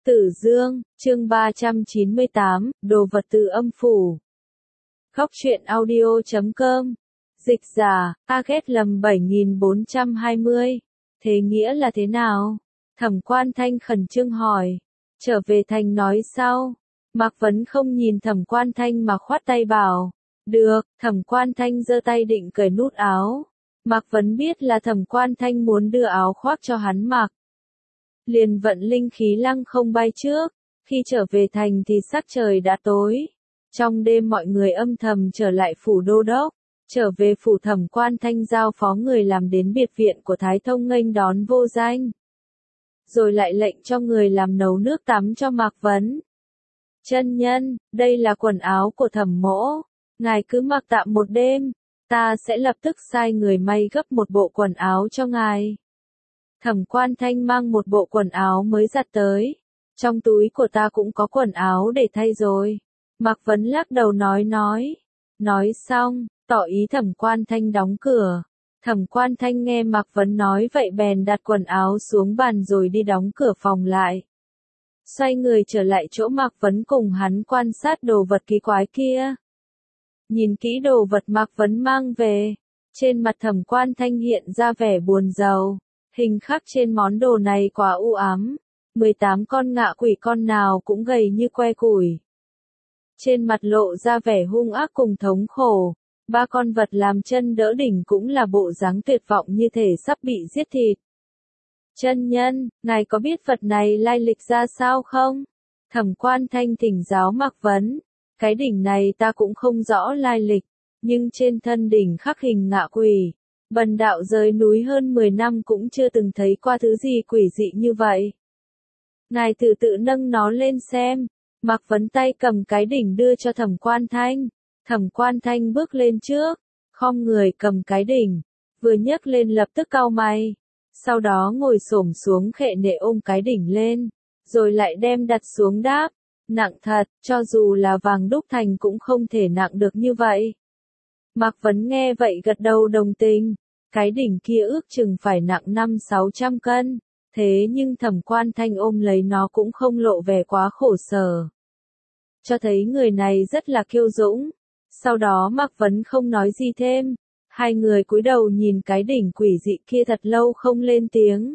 Tử Dương, chương 398, đồ vật từ âm phủ. Góc truyện audio.com. Dịch giả, target lầm 7420. Thế nghĩa là thế nào? Thẩm Quan Thanh khẩn trương hỏi. Trở về thành nói sau. Mạc Vấn không nhìn Thẩm Quan Thanh mà khoát tay bảo. Được, Thẩm Quan Thanh giơ tay định cởi nút áo. Mạc Vấn biết là Thẩm Quan Thanh muốn đưa áo khoác cho hắn mặc. Liền vận linh khí lăng không bay trước, khi trở về thành thì sắc trời đã tối. Trong đêm mọi người âm thầm trở lại phủ đô đốc, trở về phủ Thẩm Quan Thanh giao phó người làm đến biệt viện của Thái Thông nghênh đón Vô Danh. Rồi lại lệnh cho người làm nấu nước tắm cho Mạc Vấn. Chân nhân, đây là quần áo của Thẩm mỗ, ngài cứ mặc tạm một đêm, ta sẽ lập tức sai người may gấp một bộ quần áo cho ngài. Thẩm Quan Thanh mang một bộ quần áo mới giặt tới. Trong túi của ta cũng có quần áo để thay rồi. Mạc Vấn lắc đầu nói. Nói xong, tỏ ý Thẩm Quan Thanh đóng cửa. Thẩm Quan Thanh nghe Mạc Vấn nói vậy bèn đặt quần áo xuống bàn rồi đi đóng cửa phòng lại. Xoay người trở lại chỗ Mạc Vấn cùng hắn quan sát đồ vật kỳ quái kia. Nhìn kỹ đồ vật Mạc Vấn mang về. Trên mặt Thẩm Quan Thanh hiện ra vẻ buồn rầu. Hình khắc trên món đồ này quá u ám. 18 con ngạ quỷ con nào cũng gầy như que củi. Trên mặt lộ ra vẻ hung ác cùng thống khổ. 3 con vật làm chân đỡ đỉnh cũng là bộ dáng tuyệt vọng như thể sắp bị giết thịt. Chân nhân, ngài có biết vật này lai lịch ra sao không? Thẩm Quan Thanh thỉnh giáo Mạc Vấn. Cái đỉnh này ta cũng không rõ lai lịch, nhưng trên thân đỉnh khắc hình ngạ quỷ. Bần đạo rời núi hơn 10 năm cũng chưa từng thấy qua thứ gì quỷ dị như vậy. Ngài tự nâng nó lên xem. Mạc Vấn tay cầm cái đỉnh đưa cho Thẩm Quan Thanh. Thẩm Quan Thanh bước lên trước, khom người cầm cái đỉnh, vừa nhấc lên lập tức cau mày. Sau đó ngồi xổm xuống khệ nệ ôm cái đỉnh lên, rồi lại đem đặt xuống đáp. Nặng thật, cho dù là vàng đúc thành cũng không thể nặng được như vậy. Mạc Vấn nghe vậy gật đầu đồng tình. Cái đỉnh kia ước chừng phải nặng 500-600 cân. Thế nhưng Thẩm Quan Thanh ôm lấy nó cũng không lộ vẻ quá khổ sở. Cho thấy người này rất là kiêu dũng. Sau đó Mạc Vấn không nói gì thêm. Hai người cúi đầu nhìn cái đỉnh quỷ dị kia thật lâu không lên tiếng.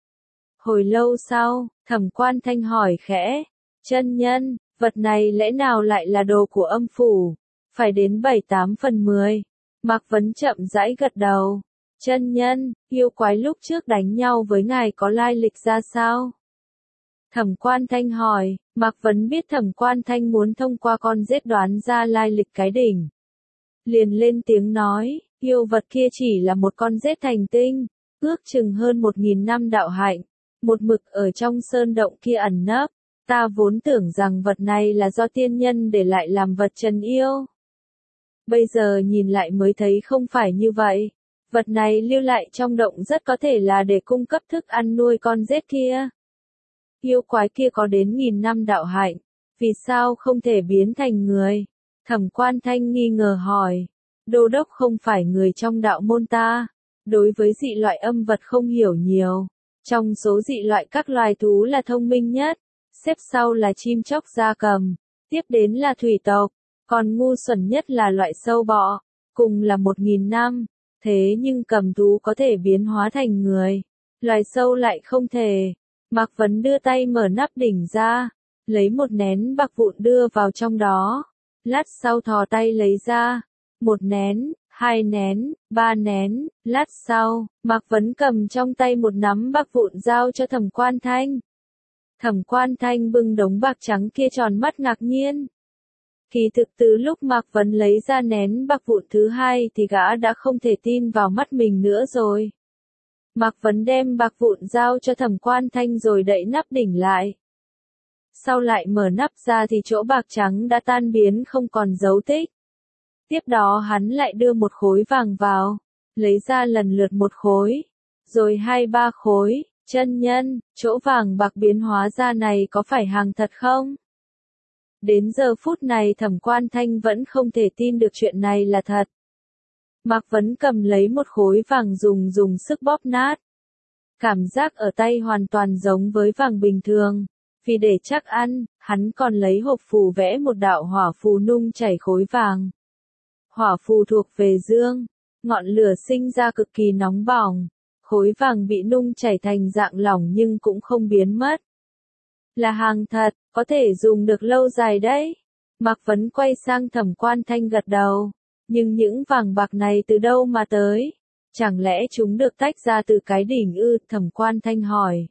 Hồi lâu sau, Thẩm Quan Thanh hỏi khẽ. Chân nhân, vật này lẽ nào lại là đồ của âm phủ? Phải đến 7-8 phần 10. Mạc Vấn chậm rãi gật đầu. Chân nhân, yêu quái lúc trước đánh nhau với ngài có lai lịch ra sao? Thẩm Quan Thanh hỏi. Mạc Vấn biết Thẩm Quan Thanh muốn thông qua con rết đoán ra lai lịch cái đỉnh. Liền lên tiếng nói, yêu vật kia chỉ là một con rết thành tinh, ước chừng hơn 1000 năm đạo hạnh, một mực ở trong sơn động kia ẩn nấp. Ta vốn tưởng rằng vật này là do tiên nhân để lại làm vật trần yêu. Bây giờ nhìn lại mới thấy không phải như vậy. Vật này lưu lại trong động rất có thể là để cung cấp thức ăn nuôi con rết kia. Yêu quái kia có đến 1000 năm đạo hạnh, vì sao không thể biến thành người? Thẩm Quan Thanh nghi ngờ hỏi. Đô đốc không phải người trong đạo môn ta, đối với dị loại âm vật không hiểu nhiều. Trong số dị loại các loài thú là thông minh nhất, xếp sau là chim chóc gia cầm, tiếp đến là thủy tộc, còn ngu xuẩn nhất là loại sâu bọ, cùng là 1000 năm. Thế nhưng cầm thú có thể biến hóa thành người, loài sâu lại không thể. Mạc Vấn đưa tay mở nắp đỉnh ra, lấy một nén bạc vụn đưa vào trong đó. Lát sau thò tay lấy ra, 1 nén, 2 nén, 3 nén. Lát sau, Mạc Vấn cầm trong tay một nắm bạc vụn giao cho Thẩm Quan Thanh. Thẩm Quan Thanh bưng đống bạc trắng kia tròn mắt ngạc nhiên. Kỳ thực từ lúc Mạc Vấn lấy ra nén bạc vụn thứ hai thì gã đã không thể tin vào mắt mình nữa rồi. Mạc Vấn đem bạc vụn giao cho Thẩm Quan Thanh rồi đậy nắp đỉnh lại. Sau lại mở nắp ra thì chỗ bạc trắng đã tan biến không còn dấu tích. Tiếp đó hắn lại đưa một khối vàng vào, lấy ra lần lượt một khối, rồi 2-3 khối. Chân nhân, chỗ vàng bạc biến hóa ra này có phải hàng thật không? Đến giờ phút này Thẩm Quan Thanh vẫn không thể tin được chuyện này là thật. Mạc Vấn cầm lấy một khối vàng dùng sức bóp nát. Cảm giác ở tay hoàn toàn giống với vàng bình thường. Vì để chắc ăn, hắn còn lấy hộp phù vẽ một đạo hỏa phù nung chảy khối vàng. Hỏa phù thuộc về dương, ngọn lửa sinh ra cực kỳ nóng bỏng, khối vàng bị nung chảy thành dạng lỏng nhưng cũng không biến mất. Là hàng thật, có thể dùng được lâu dài đấy. Mạc Vấn quay sang Thẩm Quan Thanh gật đầu. Nhưng những vàng bạc này từ đâu mà tới? Chẳng lẽ chúng được tách ra từ cái đỉnh ư? Thẩm Quan Thanh hỏi.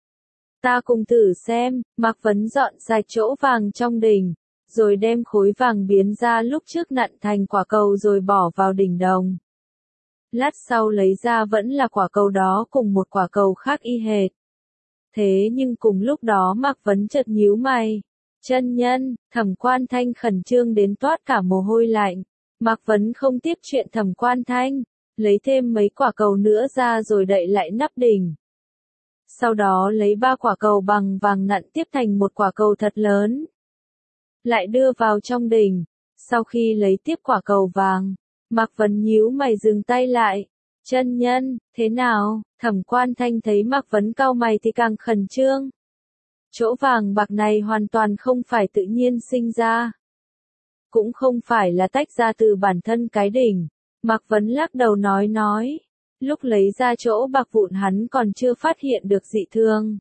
Ta cùng thử xem. Mạc Vấn dọn sạch chỗ vàng trong đỉnh, rồi đem khối vàng biến ra lúc trước nặn thành quả cầu rồi bỏ vào đỉnh đồng. Lát sau lấy ra vẫn là quả cầu đó cùng một quả cầu khác y hệt. Thế nhưng cùng lúc đó Mạc Vấn chợt nhíu mày. Chân nhân, Thẩm Quan Thanh khẩn trương đến toát cả mồ hôi lạnh. Mạc Vấn không tiếp chuyện Thẩm Quan Thanh, lấy thêm mấy quả cầu nữa ra rồi đậy lại nắp đỉnh. Sau đó lấy 3 quả cầu bằng vàng nặn tiếp thành một quả cầu thật lớn. Lại đưa vào trong đỉnh. Sau khi lấy tiếp quả cầu vàng, Mạc Vấn nhíu mày dừng tay lại. Chân nhân, thế nào? Thẩm Quan Thanh thấy Mạc Vấn cau mày thì càng khẩn trương. Chỗ vàng bạc này hoàn toàn không phải tự nhiên sinh ra. Cũng không phải là tách ra từ bản thân cái đỉnh. Mạc Vấn lắc đầu nói. Lúc lấy ra chỗ bạc vụn hắn còn chưa phát hiện được dị thường.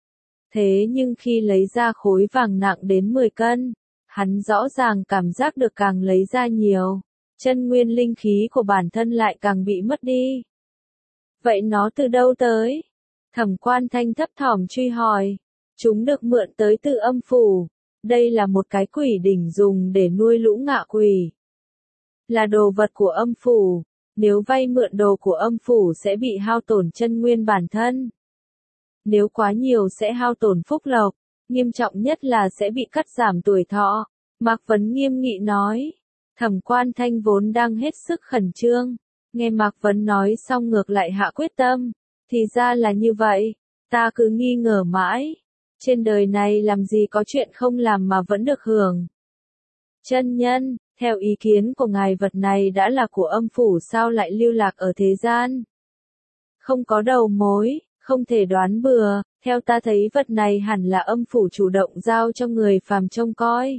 Thế nhưng khi lấy ra khối vàng nặng đến 10 cân, hắn rõ ràng cảm giác được càng lấy ra nhiều, chân nguyên linh khí của bản thân lại càng bị mất đi. Vậy nó từ đâu tới? Thẩm Quan Thanh thấp thỏm truy hỏi. Chúng được mượn tới từ âm phủ. Đây là một cái quỷ đỉnh dùng để nuôi lũ ngạ quỷ. Là đồ vật của âm phủ. Nếu vay mượn đồ của âm phủ sẽ bị hao tổn chân nguyên bản thân. Nếu quá nhiều sẽ hao tổn phúc lộc. Nghiêm trọng nhất là sẽ bị cắt giảm tuổi thọ. Mạc Vấn nghiêm nghị nói. Thẩm Quan Thanh vốn đang hết sức khẩn trương. Nghe Mạc Vấn nói xong ngược lại hạ quyết tâm. Thì ra là như vậy. Ta cứ nghi ngờ mãi. Trên đời này làm gì có chuyện không làm mà vẫn được hưởng. Chân nhân, theo ý kiến của ngài vật này đã là của âm phủ sao lại lưu lạc ở thế gian? Không có đầu mối, không thể đoán bừa, theo ta thấy vật này hẳn là âm phủ chủ động giao cho người phàm trông coi.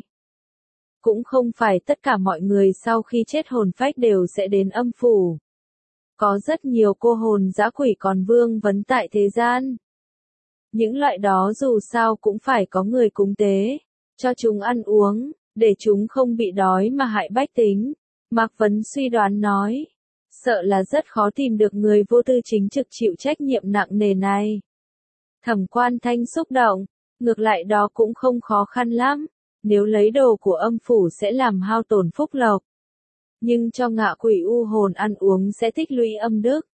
Cũng không phải tất cả mọi người sau khi chết hồn phách đều sẽ đến âm phủ. Có rất nhiều cô hồn dã quỷ còn vương vấn tại thế gian. Những loại đó dù sao cũng phải có người cúng tế, cho chúng ăn uống, để chúng không bị đói mà hại bách tính. Mạc Vấn suy đoán nói, sợ là rất khó tìm được người vô tư chính trực chịu trách nhiệm nặng nề này. Thẩm Quan Thanh xúc động, ngược lại đó cũng không khó khăn lắm, nếu lấy đồ của âm phủ sẽ làm hao tổn phúc lộc. Nhưng cho ngạ quỷ u hồn ăn uống sẽ tích lũy âm đức.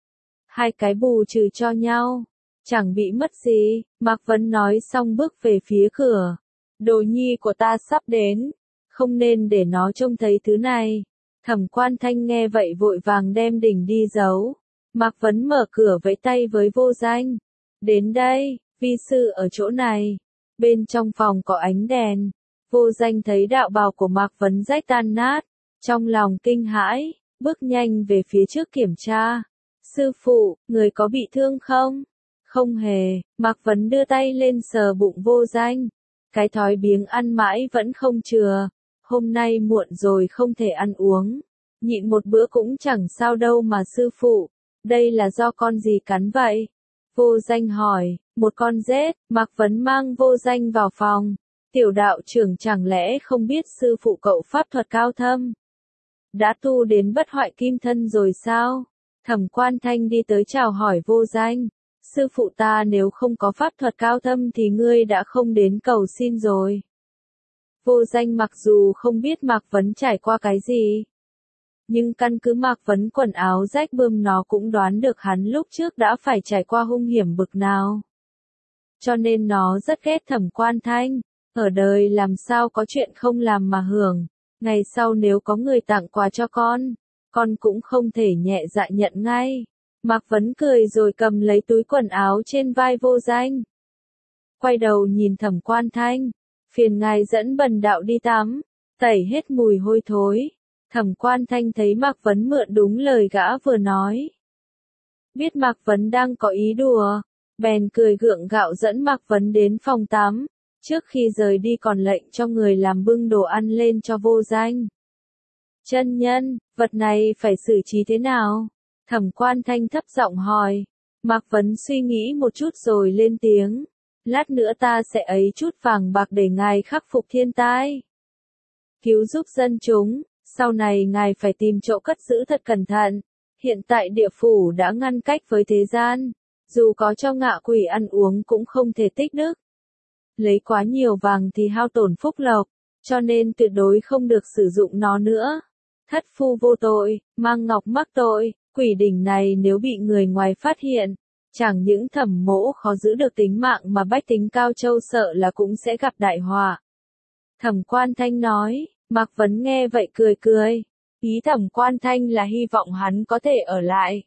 Hai cái bù trừ cho nhau. Chẳng bị mất gì, Mạc Vấn nói xong bước về phía cửa. Đồ nhi của ta sắp đến, không nên để nó trông thấy thứ này. Thẩm Quan Thanh nghe vậy vội vàng đem đỉnh đi giấu. Mạc Vấn mở cửa vẫy tay với Vô Danh. Đến đây, vi sư ở chỗ này. Bên trong phòng có ánh đèn. Vô Danh thấy đạo bào của Mạc Vấn rách tan nát. Trong lòng kinh hãi, bước nhanh về phía trước kiểm tra. Sư phụ, người có bị thương không? Không hề, Mạc Vấn đưa tay lên sờ bụng Vô Danh. Cái thói biếng ăn mãi vẫn không chừa. Hôm nay muộn rồi không thể ăn uống. Nhịn một bữa cũng chẳng sao đâu mà sư phụ. Đây là do con gì cắn vậy? Vô Danh hỏi, một con rết. Mạc Vấn mang Vô Danh vào phòng. Tiểu đạo trưởng chẳng lẽ không biết sư phụ cậu pháp thuật cao thâm? Đã tu đến bất hoại kim thân rồi sao? Thẩm Quan Thanh đi tới chào hỏi Vô Danh. Sư phụ ta nếu không có pháp thuật cao thâm thì ngươi đã không đến cầu xin rồi. Vô Danh mặc dù không biết Mạc Vấn trải qua cái gì, nhưng căn cứ Mạc Vấn quần áo rách bươm nó cũng đoán được hắn lúc trước đã phải trải qua hung hiểm bực nào. Cho nên nó rất ghét Thẩm Quan Thanh. Ở đời làm sao có chuyện không làm mà hưởng. Ngày sau nếu có người tặng quà cho con cũng không thể nhẹ dạ nhận ngay. Mạc Vấn cười rồi cầm lấy túi quần áo trên vai Vô Danh. Quay đầu nhìn Thẩm Quan Thanh. Phiền ngài dẫn bần đạo đi tắm, tẩy hết mùi hôi thối. Thẩm Quan Thanh thấy Mạc Vấn mượn đúng lời gã vừa nói. Biết Mạc Vấn đang có ý đùa, bèn cười gượng gạo dẫn Mạc Vấn đến phòng tắm, trước khi rời đi còn lệnh cho người làm bưng đồ ăn lên cho Vô Danh. Chân nhân, vật này phải xử trí thế nào? Thẩm Quan Thanh thấp giọng hỏi. Mạc Vấn suy nghĩ một chút rồi lên tiếng. Lát nữa ta sẽ ấy chút vàng bạc để ngài khắc phục thiên tai, cứu giúp dân chúng, sau này ngài phải tìm chỗ cất giữ thật cẩn thận. Hiện tại địa phủ đã ngăn cách với thế gian, dù có cho ngạ quỷ ăn uống cũng không thể tích đức. Lấy quá nhiều vàng thì hao tổn phúc lộc, cho nên tuyệt đối không được sử dụng nó nữa. Thất phu vô tội, mang ngọc mắc tội, quỷ đỉnh này nếu bị người ngoài phát hiện, chẳng những Thẩm Mỗ khó giữ được tính mạng mà bách tính Cao Châu sợ là cũng sẽ gặp đại họa. Thẩm Quan Thanh nói. Mạc Vấn nghe vậy cười cười. Ý Thẩm Quan Thanh là hy vọng hắn có thể ở lại.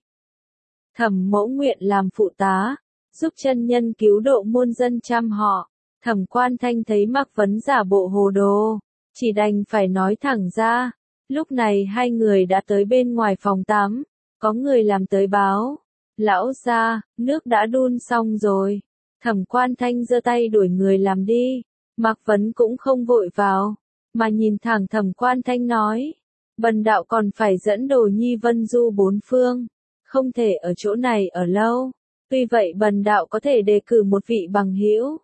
Thẩm Mỗ nguyện làm phụ tá, giúp chân nhân cứu độ muôn dân trăm họ. Thẩm Quan Thanh thấy Mạc Vấn giả bộ hồ đồ, chỉ đành phải nói thẳng ra. Lúc này hai người đã tới bên ngoài phòng tắm, có người làm tới báo. Lão gia, nước đã đun xong rồi. Thẩm Quan Thanh giơ tay đuổi người làm đi. Mạc Vấn cũng không vội vào, mà nhìn thẳng Thẩm Quan Thanh nói. Bần đạo còn phải dẫn Đồ Nhi vân du bốn phương, không thể ở chỗ này ở lâu. Tuy vậy bần đạo có thể đề cử một vị bằng hữu.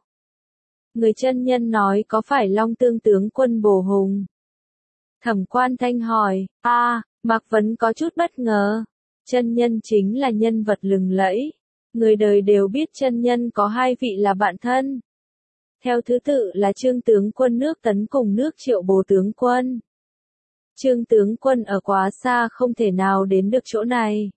Người chân nhân nói có phải Long Tương tướng quân Bồ Hùng? Thẩm Quan Thanh hỏi. Mạc Vấn có chút bất ngờ. Chân nhân chính là nhân vật lừng lẫy. Người đời đều biết chân nhân có hai vị là bạn thân. Theo thứ tự là Trương tướng quân nước Tấn cùng nước Triệu Bồ tướng quân. Trương tướng quân ở quá xa không thể nào đến được chỗ này.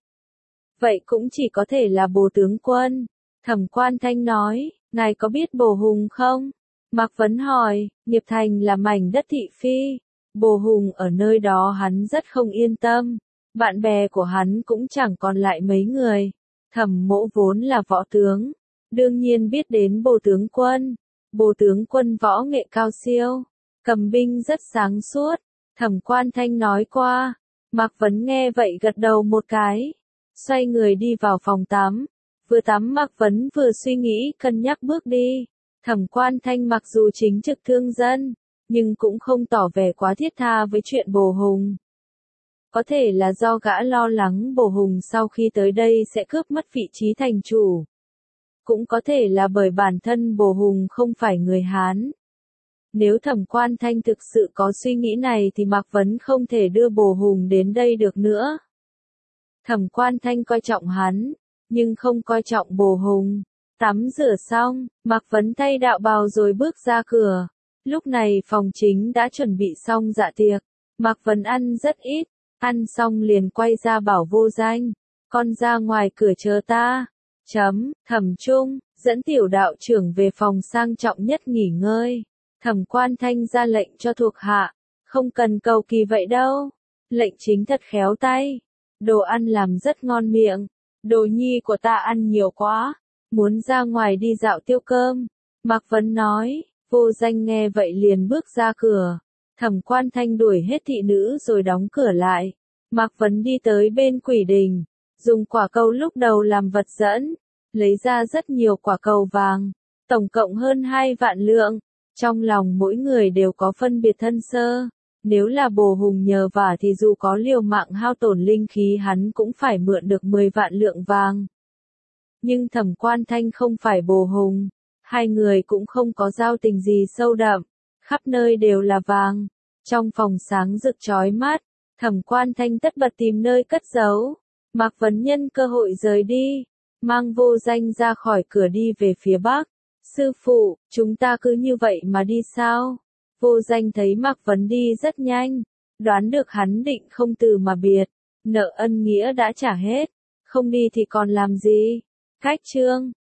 Vậy cũng chỉ có thể là Bồ tướng quân. Thẩm Quan Thanh nói, ngài có biết Bồ Hùng không? Mạc Vấn hỏi, Nghiệp Thành là mảnh đất thị phi. Bồ Hùng ở nơi đó hắn rất không yên tâm. Bạn bè của hắn cũng chẳng còn lại mấy người. Thẩm Mỗ vốn là võ tướng, đương nhiên biết đến Bồ tướng quân. Bồ tướng quân võ nghệ cao siêu, cầm binh rất sáng suốt. Thẩm Quan Thanh nói qua. Mạc Vấn nghe vậy gật đầu một cái, xoay người đi vào phòng tắm. Vừa tắm Mạc Vấn vừa suy nghĩ cân nhắc bước đi. Thẩm Quan Thanh mặc dù chính trực thương dân, nhưng cũng không tỏ vẻ quá thiết tha với chuyện Bồ Hùng. Có thể là do gã lo lắng Bồ Hùng sau khi tới đây sẽ cướp mất vị trí thành chủ. Cũng có thể là bởi bản thân Bồ Hùng không phải người Hán. Nếu Thẩm Quan Thanh thực sự có suy nghĩ này thì Mạc Vấn không thể đưa Bồ Hùng đến đây được nữa. Thẩm Quan Thanh coi trọng hắn, nhưng không coi trọng Bồ Hùng. Tắm rửa xong, Mạc Vấn thay đạo bào rồi bước ra cửa. Lúc này phòng chính đã chuẩn bị xong dạ tiệc. Mạc Vấn ăn rất ít, ăn xong liền quay ra bảo Vô Danh. Con ra ngoài cửa chờ ta. Thẩm Trung, dẫn tiểu đạo trưởng về phòng sang trọng nhất nghỉ ngơi. Thẩm Quan Thanh ra lệnh cho thuộc hạ. Không cần cầu kỳ vậy đâu. Lệnh chính thật khéo tay. Đồ ăn làm rất ngon miệng. Đồ Nhi của ta ăn nhiều quá. Muốn ra ngoài đi dạo tiêu cơm. Mạc Vấn nói. Vô Danh nghe vậy liền bước ra cửa. Thẩm Quan Thanh đuổi hết thị nữ rồi đóng cửa lại. Mạc Vấn đi tới bên quỷ đình, dùng quả cầu lúc đầu làm vật dẫn, lấy ra rất nhiều quả cầu vàng, tổng cộng hơn 2 vạn lượng. Trong lòng mỗi người đều có phân biệt thân sơ. Nếu là Bồ Hùng nhờ vả thì dù có liều mạng hao tổn linh khí hắn cũng phải mượn được 10 vạn lượng vàng. Nhưng Thẩm Quan Thanh không phải Bồ Hùng, hai người cũng không có giao tình gì sâu đậm, khắp nơi đều là vàng. Trong phòng sáng rực chói mắt, Thẩm Quan Thanh tất bật tìm nơi cất giấu. Mạc Vấn nhân cơ hội rời đi, mang Vô Danh ra khỏi cửa đi về phía bắc. Sư phụ, chúng ta cứ như vậy mà đi sao? Vô Danh thấy Mạc Vấn đi rất nhanh, đoán được hắn định không từ mà biệt. Nợ ân nghĩa đã trả hết, không đi thì còn làm gì? Khách trương,